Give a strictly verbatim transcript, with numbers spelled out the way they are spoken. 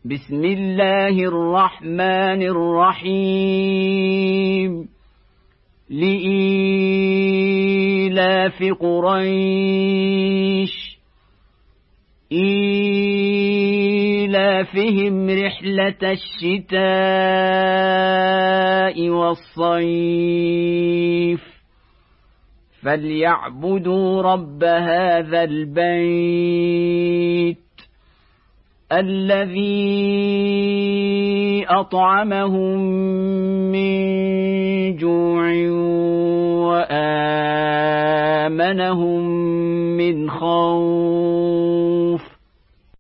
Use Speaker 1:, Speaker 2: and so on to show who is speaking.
Speaker 1: بسم الله الرحمن الرحيم لإيلاف قريش إيلافهم رحلة الشتاء والصيف فليعبدوا رب هذا البيت الذي أطعمهم من جوع وآمنهم من خوف